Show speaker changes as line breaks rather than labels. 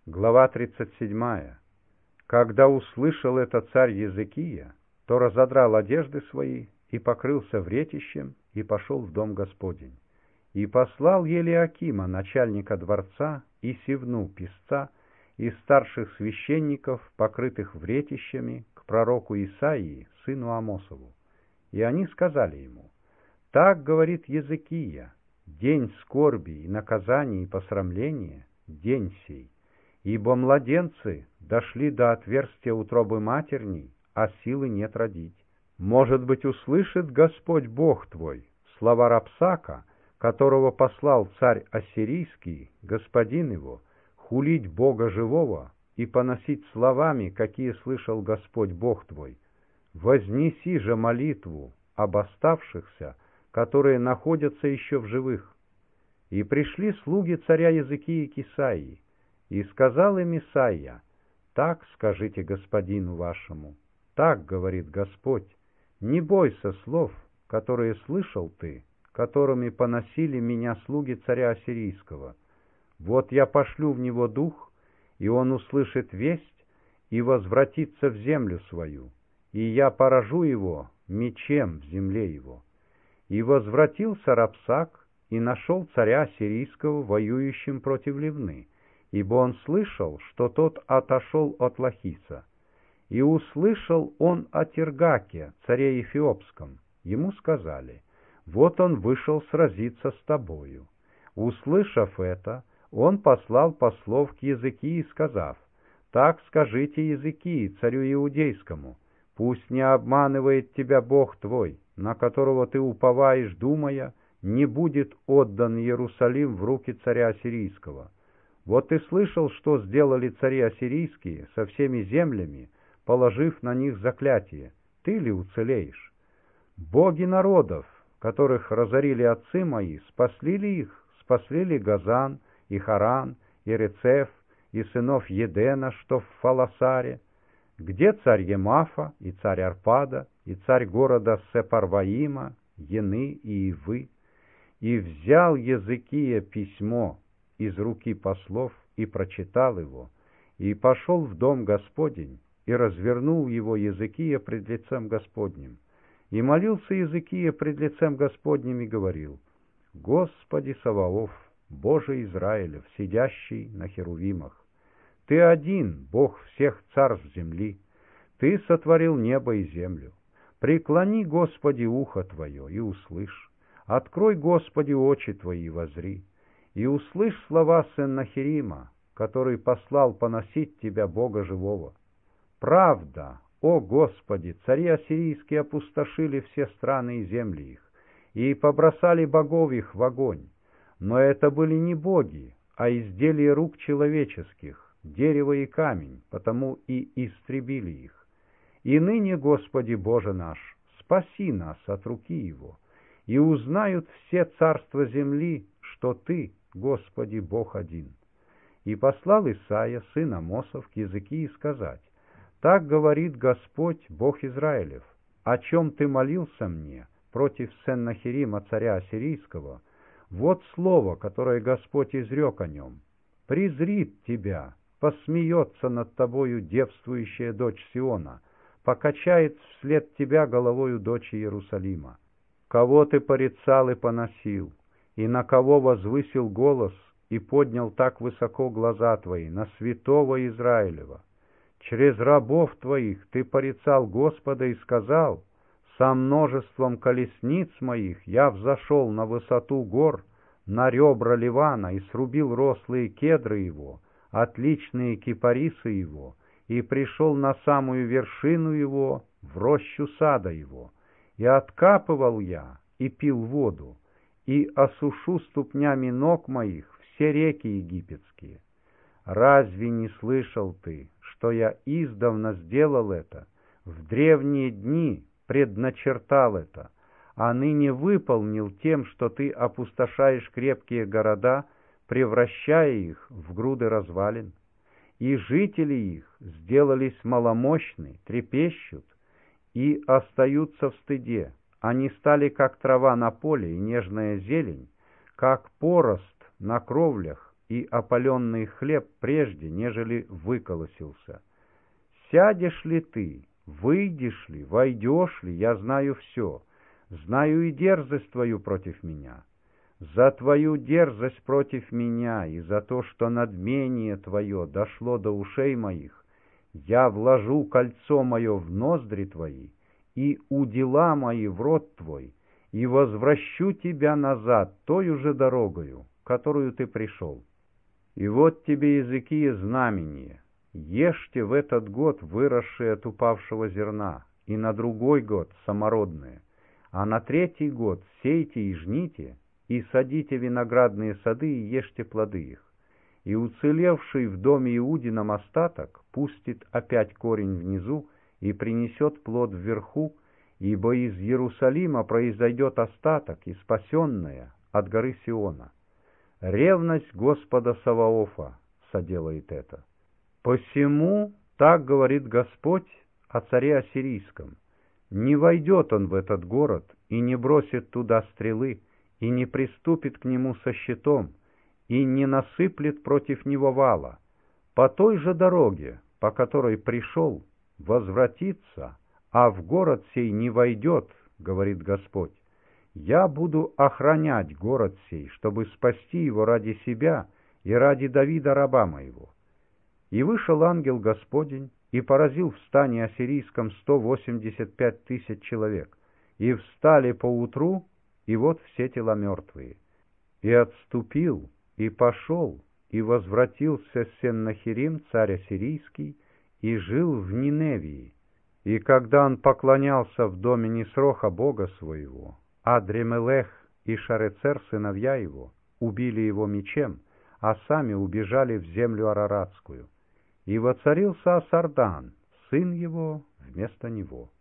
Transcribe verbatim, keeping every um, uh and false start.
Глава тридцать седьмая. Когда услышал это царь Езекия, то разодрал одежды свои и покрылся вретищем и пошел в дом Господень. И послал Елиакима, начальника дворца, и Севну, писца, и старших священников, покрытых вретищами, к пророку Исаии, сыну Амосову. И они сказали ему: «Так говорит Езекия, день скорби и наказания и посрамления, день сей. Ибо младенцы дошли до отверстия утробы матерней, а силы нет родить. Может быть, услышит Господь Бог твой слова Рапсака, которого послал царь Ассирийский, господин его, хулить Бога живого и поносить словами, какие слышал Господь Бог твой. Вознеси же молитву об оставшихся, которые находятся еще в живых». И пришли слуги царя Езекии к Исаии, и сказал им Исаия: «Так скажите господину вашему, так говорит Господь, не бойся слов, которые слышал ты, которыми поносили меня слуги царя Ассирийского. Вот я пошлю в него дух, и он услышит весть и возвратится в землю свою, и я поражу его мечем в земле его». И возвратился Рапсак и нашел царя Ассирийского воюющим против Ливны, ибо он слышал, что тот отошел от Лахиса. И услышал он о Тергаке, царе Эфиопском. Ему сказали: «Вот он вышел сразиться с тобою». Услышав это, он послал послов к Езекии, сказав: «Так скажите Езекии, царю Иудейскому, пусть не обманывает тебя Бог твой, на которого ты уповаешь, думая, не будет отдан Иерусалим в руки царя Ассирийского. Вот ты слышал, что сделали цари ассирийские со всеми землями, положив на них заклятие. Ты ли уцелеешь? Боги народов, которых разорили отцы мои, спасли ли их? Спасли ли Газан, и Харан, и Рецеф, и сынов Едена, что в Фаласаре? Где царь Емафа, и царь Арпада, и царь города Сепарваима, Ены и Ивы?» И взял Езекия письмо из руки послов и прочитал его, и пошел в дом Господень, и развернул его Езекия пред лицем Господним. И молился Езекия пред лицем Господним и говорил: «Господи Саваоф, Боже Израилев, сидящий на херувимах, Ты один, Бог всех царств земли, Ты сотворил небо и землю. Преклони, Господи, ухо Твое и услышь. Открой, Господи, очи Твои и возри, и услышь слова Сеннахерима, который послал поносить Тебя, Бога живого. Правда, о Господи, цари ассирийские опустошили все страны и земли их, и побросали богов их в огонь. Но это были не боги, а изделия рук человеческих, дерево и камень, потому и истребили их. И ныне, Господи Боже наш, спаси нас от руки его, и узнают все царства земли, что Ты, Господи, Бог один». И послал Исаия, сын Амосов, к Езекии сказать: «Так говорит Господь, Бог Израилев, о чем ты молился мне против Сеннахерима, царя Ассирийского. Вот слово, которое Господь изрек о нем. Презрит тебя, посмеется над тобою девствующая дочь Сиона, покачает вслед тебя головою дочь Иерусалима. Кого ты порицал и поносил, и на кого возвысил голос и поднял так высоко глаза твои, на святого Израилева? Через рабов твоих ты порицал Господа и сказал: со множеством колесниц моих я взошел на высоту гор, на ребра Ливана, и срубил рослые кедры его, отличные кипарисы его, и пришел на самую вершину его, в рощу сада его. И откапывал я, и пил воду, и осушу ступнями ног моих все реки египетские. Разве не слышал ты, что я издавна сделал это, в древние дни предначертал это, а ныне выполнил тем, что ты опустошаешь крепкие города, превращая их в груды развалин? И жители их сделались маломощны, трепещут и остаются в стыде. Они стали, как трава на поле и нежная зелень, как порост на кровлях, и опаленный хлеб прежде, нежели выколосился. Сядешь ли ты, выйдешь ли, войдешь ли, я знаю все, знаю и дерзость твою против меня. За твою дерзость против меня и за то, что надмение твое дошло до ушей моих, я вложу кольцо мое в ноздри твои и удила мои в рот твой, и возвращу тебя назад тою же дорогою, которую ты пришел. И вот тебе, Иезекия, знамение. Ешьте в этот год выросшее от упавшего зерна, и на другой год самородное, а на третий год сейте и жните, и садите виноградные сады и ешьте плоды их. И уцелевший в доме Иудином остаток пустит опять корень внизу и принесет плод вверху, ибо из Иерусалима произойдет остаток и спасенное от горы Сиона. Ревность Господа Саваофа соделает это. Посему так говорит Господь о царе Ассирийском: не войдет он в этот город и не бросит туда стрелы, и не приступит к нему со щитом, и не насыплет против него вала. По той же дороге, по которой пришел, возвратится, а в город сей не войдет, говорит Господь. Я буду охранять город сей, чтобы спасти его ради себя и ради Давида раба моего. И вышел ангел Господень и поразил в стане ассирийском сто восемьдесят пять тысяч человек, и встали поутру, и вот все тела мертвые. И отступил, и пошел, и возвратился Сеннахерим, царь ассирийский, и жил в Ниневии. И когда он поклонялся в доме Нисроха бога своего, Адремелех и Шарецер, сыновья его, убили его мечем, а сами убежали в землю Араратскую. И воцарился Асардан, сын его, вместо него.